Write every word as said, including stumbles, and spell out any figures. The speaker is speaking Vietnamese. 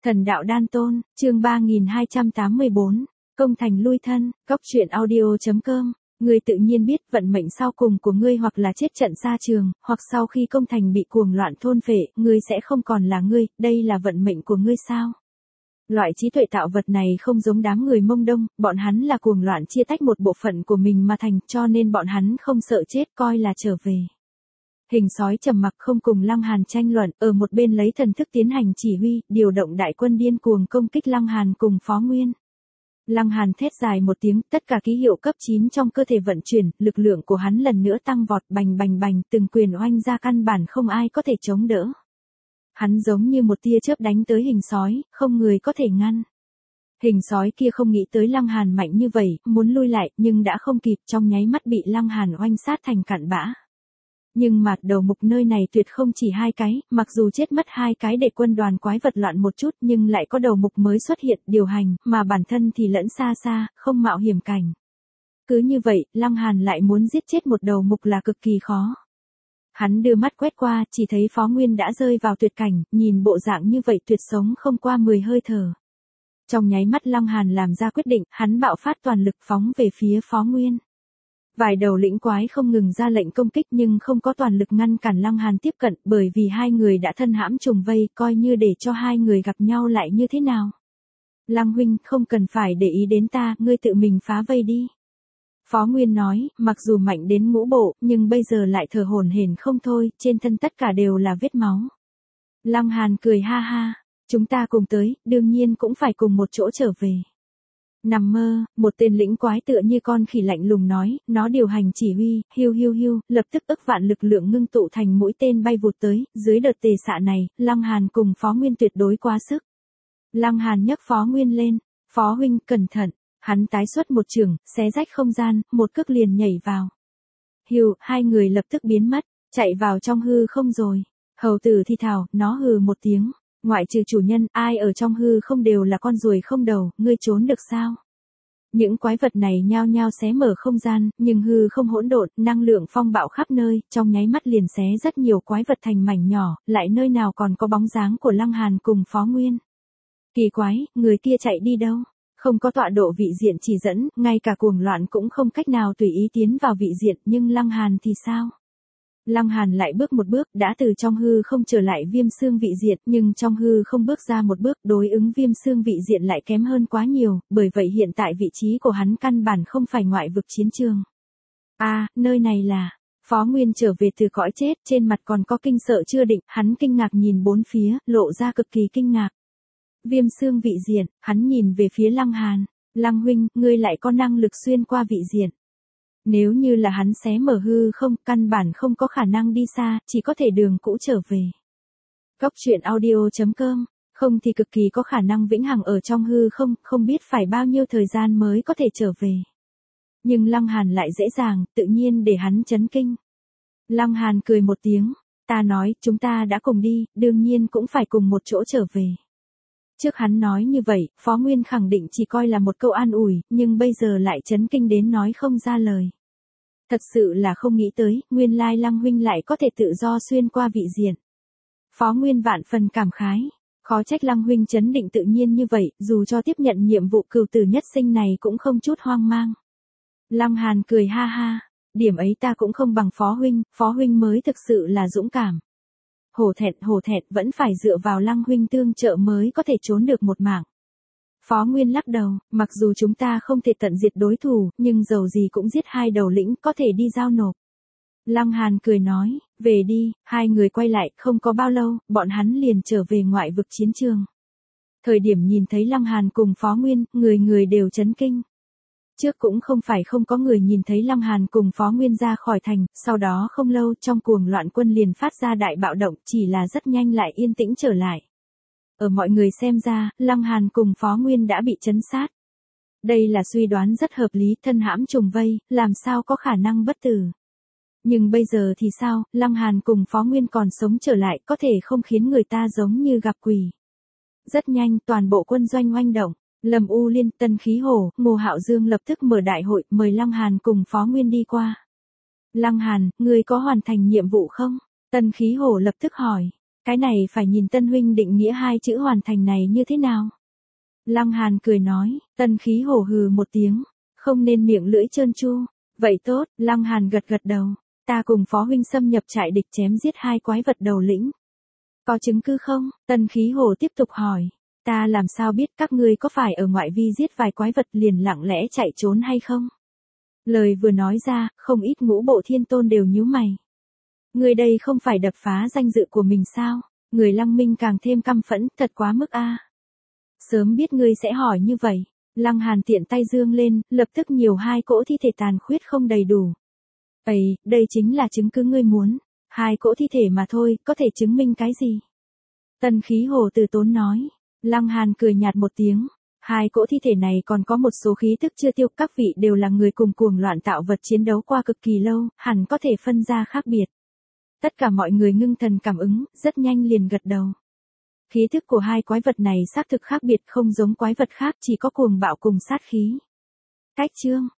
Thần đạo đan tôn, chương ba nghìn hai trăm tám mươi bốn, công thành lui thân, góc truyện audio chấm com. Ngươi tự nhiên biết vận mệnh sau cùng của ngươi hoặc là chết trận xa trường, hoặc sau khi công thành bị cuồng loạn thôn phệ, ngươi sẽ không còn là ngươi, đây là vận mệnh của ngươi sao? Loại trí tuệ tạo vật này không giống đám người Mông Đông, bọn hắn là cuồng loạn chia tách một bộ phận của mình mà thành, cho nên bọn hắn không sợ chết coi là trở về. Hình sói trầm mặc không cùng Lăng Hàn tranh luận, ở một bên lấy thần thức tiến hành chỉ huy, điều động đại quân điên cuồng công kích Lăng Hàn cùng Phó Nguyên. Lăng Hàn thét dài một tiếng, tất cả ký hiệu cấp chín trong cơ thể vận chuyển, lực lượng của hắn lần nữa tăng vọt, bành bành bành, từng quyền oanh ra căn bản không ai có thể chống đỡ. Hắn giống như một tia chớp đánh tới hình sói, không người có thể ngăn. Hình sói kia không nghĩ tới Lăng Hàn mạnh như vậy, muốn lui lại, nhưng đã không kịp, trong nháy mắt bị Lăng Hàn oanh sát thành cặn bã. Nhưng mặt đầu mục nơi này tuyệt không chỉ hai cái, mặc dù chết mất hai cái để quân đoàn quái vật loạn một chút nhưng lại có đầu mục mới xuất hiện điều hành, mà bản thân thì lẫn xa xa, không mạo hiểm cảnh. Cứ như vậy, Lăng Hàn lại muốn giết chết một đầu mục là cực kỳ khó. Hắn đưa mắt quét qua, chỉ thấy Phó Nguyên đã rơi vào tuyệt cảnh, nhìn bộ dạng như vậy tuyệt sống không qua mười hơi thở. Trong nháy mắt Lăng Hàn làm ra quyết định, hắn bạo phát toàn lực phóng về phía Phó Nguyên. Vài đầu lĩnh quái không ngừng ra lệnh công kích nhưng không có toàn lực ngăn cản Lăng Hàn tiếp cận, bởi vì hai người đã thân hãm trùng vây, coi như để cho hai người gặp nhau lại như thế nào. Lăng huynh, không cần phải để ý đến ta, ngươi tự mình phá vây đi. Phó Nguyên nói, mặc dù mạnh đến ngũ bộ, nhưng bây giờ lại thở hổn hển không thôi, trên thân tất cả đều là vết máu. Lăng Hàn cười ha ha, chúng ta cùng tới, đương nhiên cũng phải cùng một chỗ trở về. Nằm mơ, một tên lĩnh quái tựa như con khỉ lạnh lùng nói, nó điều hành chỉ huy, hiu hiu hiu, lập tức ức vạn lực lượng ngưng tụ thành mũi tên bay vụt tới, dưới đợt tề xạ này, Lăng Hàn cùng Phó Nguyên tuyệt đối quá sức. Lăng Hàn nhấc Phó Nguyên lên, Phó huynh, cẩn thận, hắn tái xuất một trường, xé rách không gian, một cước liền nhảy vào. Hiu, hai người lập tức biến mất, chạy vào trong hư không rồi. Hầu tử thi thào, nó hừ một tiếng. Ngoại trừ chủ nhân, ai ở trong hư không đều là con ruồi không đầu, ngươi trốn được sao? Những quái vật này nhao nhao xé mở không gian, nhưng hư không hỗn độn, năng lượng phong bạo khắp nơi, trong nháy mắt liền xé rất nhiều quái vật thành mảnh nhỏ, lại nơi nào còn có bóng dáng của Lăng Hàn cùng Phó Nguyên. Kỳ quái, người kia chạy đi đâu? Không có tọa độ vị diện chỉ dẫn, ngay cả cuồng loạn cũng không cách nào tùy ý tiến vào vị diện, nhưng Lăng Hàn thì sao? Lăng Hàn lại bước một bước, đã từ trong hư không trở lại viêm xương vị diện, nhưng trong hư không bước ra một bước, đối ứng viêm xương vị diện lại kém hơn quá nhiều, bởi vậy hiện tại vị trí của hắn căn bản không phải ngoại vực chiến trường. À, nơi này là, Phó Nguyên trở về từ cõi chết, trên mặt còn có kinh sợ chưa định, hắn kinh ngạc nhìn bốn phía, lộ ra cực kỳ kinh ngạc. Viêm xương vị diện, hắn nhìn về phía Lăng Hàn, Lăng huynh, ngươi lại có năng lực xuyên qua vị diện. Nếu như là hắn xé mở hư không, căn bản không có khả năng đi xa, chỉ có thể đường cũ trở về. Góc truyện audio chấm com, không thì cực kỳ có khả năng vĩnh hằng ở trong hư không, không biết phải bao nhiêu thời gian mới có thể trở về. Nhưng Lăng Hàn lại dễ dàng, tự nhiên để hắn chấn kinh. Lăng Hàn cười một tiếng, ta nói, chúng ta đã cùng đi, đương nhiên cũng phải cùng một chỗ trở về. Trước hắn nói như vậy, Phó Nguyên khẳng định chỉ coi là một câu an ủi, nhưng bây giờ lại chấn kinh đến nói không ra lời. Thật sự là không nghĩ tới, nguyên lai Lăng huynh lại có thể tự do xuyên qua vị diện. Phó Nguyên vạn phần cảm khái, khó trách Lăng huynh chấn định tự nhiên như vậy, dù cho tiếp nhận nhiệm vụ cửu tử nhất sinh này cũng không chút hoang mang. Lăng Hàn cười ha ha, điểm ấy ta cũng không bằng Phó huynh, Phó huynh mới thực sự là dũng cảm. Hổ thẹn hổ thẹn vẫn phải dựa vào Lăng huynh tương trợ mới có thể trốn được một mảng. Phó Nguyên lắc đầu, mặc dù chúng ta không thể tận diệt đối thủ, nhưng dầu gì cũng giết hai đầu lĩnh, có thể đi giao nộp. Lăng Hàn cười nói, về đi, hai người quay lại, không có bao lâu, bọn hắn liền trở về ngoại vực chiến trường. Thời điểm nhìn thấy Lăng Hàn cùng Phó Nguyên, người người đều chấn kinh. Trước cũng không phải không có người nhìn thấy Lăng Hàn cùng Phó Nguyên ra khỏi thành, sau đó không lâu trong cuồng loạn quân liền phát ra đại bạo động, chỉ là rất nhanh lại yên tĩnh trở lại. Ở mọi người xem ra, Lăng Hàn cùng Phó Nguyên đã bị trấn sát. Đây là suy đoán rất hợp lý, thân hãm trùng vây, làm sao có khả năng bất tử. Nhưng bây giờ thì sao, Lăng Hàn cùng Phó Nguyên còn sống trở lại, có thể không khiến người ta giống như gặp quỷ. Rất nhanh, toàn bộ quân doanh oanh động. Lâm U Liên, Tân Khí Hổ, Ngô Hạo Dương lập tức mở đại hội, mời Lăng Hàn cùng Phó Nguyên đi qua. Lăng Hàn, ngươi có hoàn thành nhiệm vụ không? Tân Khí Hổ lập tức hỏi. Cái này phải nhìn Tân huynh định nghĩa hai chữ hoàn thành này như thế nào. Lăng Hàn cười nói, Tân khí hổ hừ một tiếng, không nên miệng lưỡi trơn tru. Vậy tốt, Lăng Hàn gật gật đầu, ta cùng phó huynh xâm nhập trại địch chém giết hai quái vật đầu lĩnh. Có chứng cứ không? Tân khí hổ tiếp tục hỏi, ta làm sao biết các ngươi có phải ở ngoại vi giết vài quái vật liền lặng lẽ chạy trốn hay không? Lời vừa nói ra, không ít ngũ bộ thiên tôn đều nhíu mày. Ngươi đây không phải đập phá danh dự của mình sao? Người Lăng Minh càng thêm căm phẫn, thật quá mức a. Sớm biết ngươi sẽ hỏi như vậy. Lăng Hàn tiện tay dương lên, lập tức nhiều hai cỗ thi thể tàn khuyết không đầy đủ. Ây, đây chính là chứng cứ ngươi muốn. Hai cỗ thi thể mà thôi, có thể chứng minh cái gì? Tân khí hồ từ tốn nói. Lăng Hàn cười nhạt một tiếng. Hai cỗ thi thể này còn có một số khí tức chưa tiêu, các vị đều là người cùng cuồng loạn tạo vật chiến đấu qua cực kỳ lâu, hẳn có thể phân ra khác biệt. Tất cả mọi người ngưng thần cảm ứng, rất nhanh liền gật đầu. Khí thức của hai quái vật này xác thực khác biệt, không giống quái vật khác, chỉ có cuồng bạo cùng sát khí. Cách chương